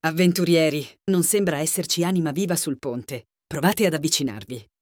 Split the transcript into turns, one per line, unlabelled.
Avventurieri, non sembra esserci anima viva sul ponte. Provate ad avvicinarvi.